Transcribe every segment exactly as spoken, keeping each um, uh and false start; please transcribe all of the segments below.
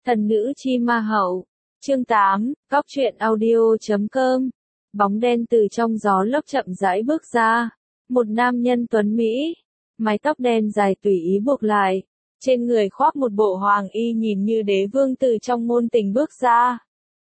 Thần nữ chi ma hậu. Chương tám, Cóc truyện audio chấm com. Bóng đen từ trong gió lốc chậm rãi bước ra. Một nam nhân tuấn Mỹ. Mái tóc đen dài tùy ý buộc lại. Trên người khoác một bộ hoàng y nhìn như đế vương từ trong ngôn tình bước ra.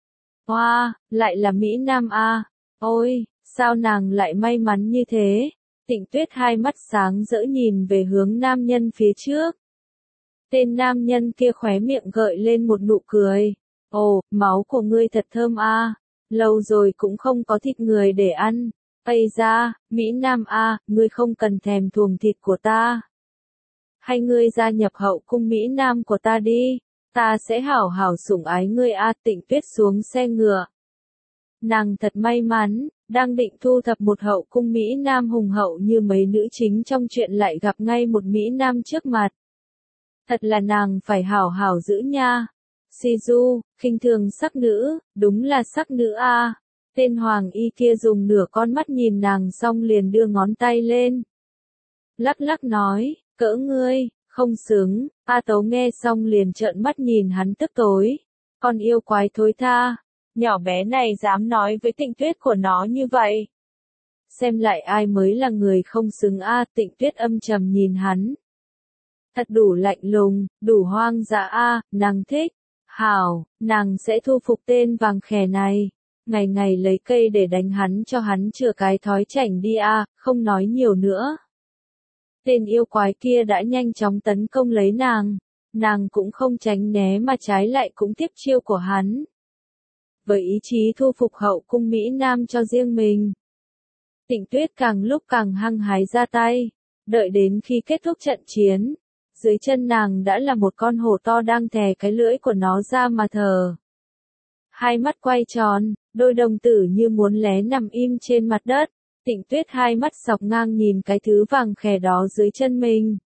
Hoa, wow, lại là Mỹ Nam a. Ôi, sao nàng lại may mắn như thế? Tịnh Tuyết hai mắt sáng rỡ nhìn về hướng nam nhân phía trước. Tên nam nhân kia khóe miệng gợi lên một nụ cười. Ồ, máu của ngươi thật thơm a. Lâu rồi cũng không có thịt người để ăn. Ây da, Mỹ Nam a, ngươi không cần thèm thuồng thịt của ta. Hay ngươi gia nhập hậu cung Mỹ Nam của ta đi. Ta sẽ hảo hảo sủng ái ngươi a. Tịnh Tuyết xuống xe ngựa. Nàng thật may mắn, đang định thu thập một hậu cung Mỹ Nam hùng hậu như mấy nữ chính trong truyện lại gặp ngay một Mỹ Nam trước mặt. Thật là nàng phải hảo hảo giữ nha. Si Du, khinh thường sắc nữ, đúng là sắc nữ a. Tên hoàng y kia dùng nửa con mắt nhìn nàng xong liền đưa ngón tay lên. Lắc lắc nói, cỡ ngươi, không xứng. A Tấu nghe xong liền trợn mắt nhìn hắn tức tối. Con yêu quái thối tha. Nhỏ bé này dám nói với Tịnh Tuyết của nó như vậy. Xem lại ai mới là người không xứng a. Tịnh Tuyết âm trầm nhìn hắn. Thật đủ lạnh lùng, đủ hoang dã a. Nàng thích. Hảo, nàng sẽ thu phục tên vàng khè này. Ngày ngày lấy cây để đánh hắn cho hắn chữa cái thói chảnh đi a. Không nói nhiều nữa. Tên yêu quái kia đã nhanh chóng tấn công lấy nàng. Nàng cũng không tránh né mà trái lại cũng tiếp chiêu của hắn. Với ý chí thu phục hậu cung Mỹ Nam cho riêng mình. Tịnh Tuyết càng lúc càng hăng hái ra tay. Đợi đến khi kết thúc trận chiến. Dưới chân nàng đã là một con hổ to đang thè cái lưỡi của nó ra mà thở. Hai mắt quay tròn, đôi đồng tử như muốn lé nằm im trên mặt đất. Tịnh Tuyết hai mắt dọc ngang nhìn cái thứ vàng khè đó dưới chân mình.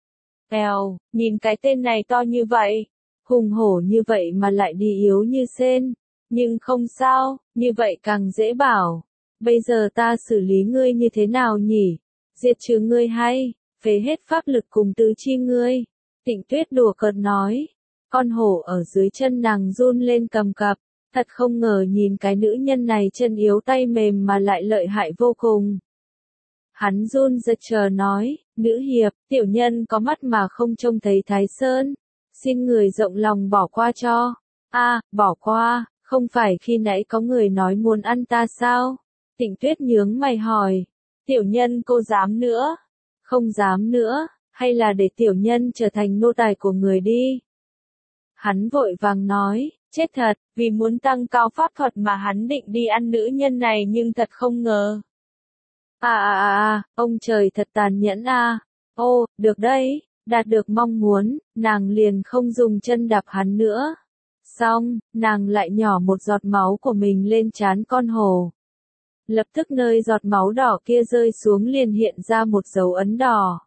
Èo, nhìn cái tên này to như vậy, hùng hổ như vậy mà lại đi yếu như sên. Nhưng không sao, như vậy càng dễ bảo. Bây giờ ta xử lý ngươi như thế nào nhỉ? Diệt trừ ngươi hay, phế hết pháp lực cùng tứ chi ngươi. Tịnh Tuyết đùa cợt nói. Con hổ ở dưới chân nàng run lên cầm cập. Thật không ngờ nhìn cái nữ nhân này chân yếu tay mềm mà lại lợi hại vô cùng. Hắn run giật chờ nói, nữ hiệp, tiểu nhân có mắt mà không trông thấy Thái Sơn. Xin người rộng lòng bỏ qua cho. A, à, bỏ qua, không phải khi nãy có người nói muốn ăn ta sao? Tịnh Tuyết nhướng mày hỏi. Tiểu nhân cô dám nữa? Không dám nữa, hay là để tiểu nhân trở thành nô tài của người đi? Hắn vội vàng nói, chết thật, vì muốn tăng cao pháp thuật mà hắn định đi ăn nữ nhân này nhưng thật không ngờ. À à à à, ông trời thật tàn nhẫn à. Ô, được đấy, đạt được mong muốn, nàng liền không dùng chân đạp hắn nữa. Xong, nàng lại nhỏ một giọt máu của mình lên trán con hổ. Lập tức nơi giọt máu đỏ kia rơi xuống liền hiện ra một dấu ấn đỏ.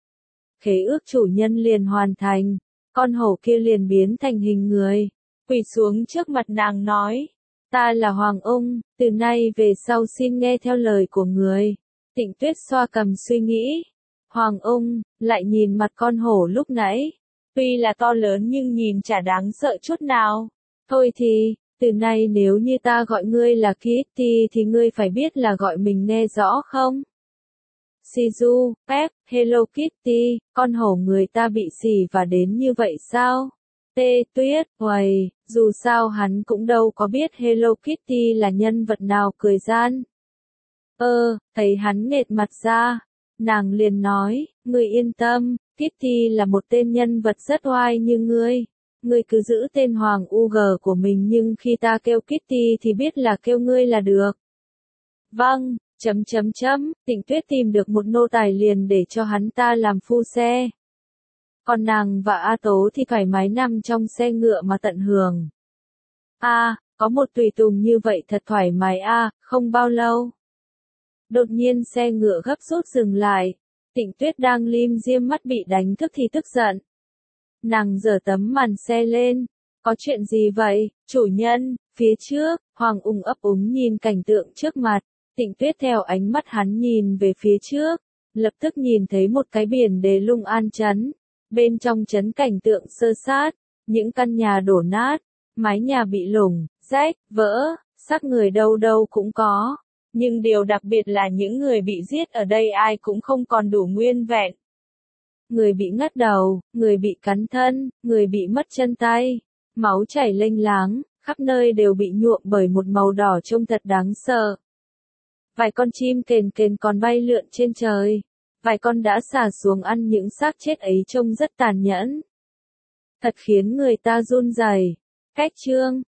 Khế ước chủ nhân liền hoàn thành, con hổ kia liền biến thành hình người, quỳ xuống trước mặt nàng nói, ta là Hoàng Ung, từ nay về sau xin nghe theo lời của người. Tịnh Tuyết xoa cằm suy nghĩ, Hoàng Ung, lại nhìn mặt con hổ lúc nãy, tuy là to lớn nhưng nhìn chả đáng sợ chút nào. Thôi thì, từ nay nếu như ta gọi ngươi là Kitty thì ngươi phải biết là gọi mình nghe rõ không? Shizu, Pep, Hello Kitty, con hổ người ta bị xỉ và đến như vậy sao? Tê Tuyết, uầy, dù sao hắn cũng đâu có biết Hello Kitty là nhân vật nào cười gian. Ơ, thấy hắn nghệt mặt ra, nàng liền nói, ngươi yên tâm, Kitty là một tên nhân vật rất oai như ngươi. Ngươi cứ giữ tên Hoàng u giê của mình nhưng khi ta kêu Kitty thì biết là kêu ngươi là được. Vâng, chấm chấm chấm, Tịnh Tuyết tìm được một nô tài liền để cho hắn ta làm phu xe. Còn nàng và A Tố thì thoải mái nằm trong xe ngựa mà tận hưởng. A, à, có một tùy tùng như vậy thật thoải mái a, à, không bao lâu. Đột nhiên xe ngựa gấp rút dừng lại. Tịnh Tuyết đang lim diêm mắt bị đánh thức thì tức giận. Nàng giở tấm màn xe lên. Có chuyện gì vậy, chủ nhân? Phía trước, Hoàng Ung ấp úng nhìn cảnh tượng trước mặt. Tịnh Tuyết theo ánh mắt hắn nhìn về phía trước. Lập tức nhìn thấy một cái biển đề Lung An trấn. Bên trong trấn cảnh tượng sơ sát. Những căn nhà đổ nát, mái nhà bị lủng, rách, vỡ, xác người đâu đâu cũng có. Nhưng điều đặc biệt là những người bị giết ở đây ai cũng không còn đủ nguyên vẹn. Người bị ngất đầu, người bị cắn thân, người bị mất chân tay. Máu chảy lênh láng, khắp nơi đều bị nhuộm bởi một màu đỏ trông thật đáng sợ. Vài con chim kền kền còn bay lượn trên trời. Vài con đã xả xuống ăn những xác chết ấy trông rất tàn nhẫn. Thật khiến người ta run rẩy. Cách chương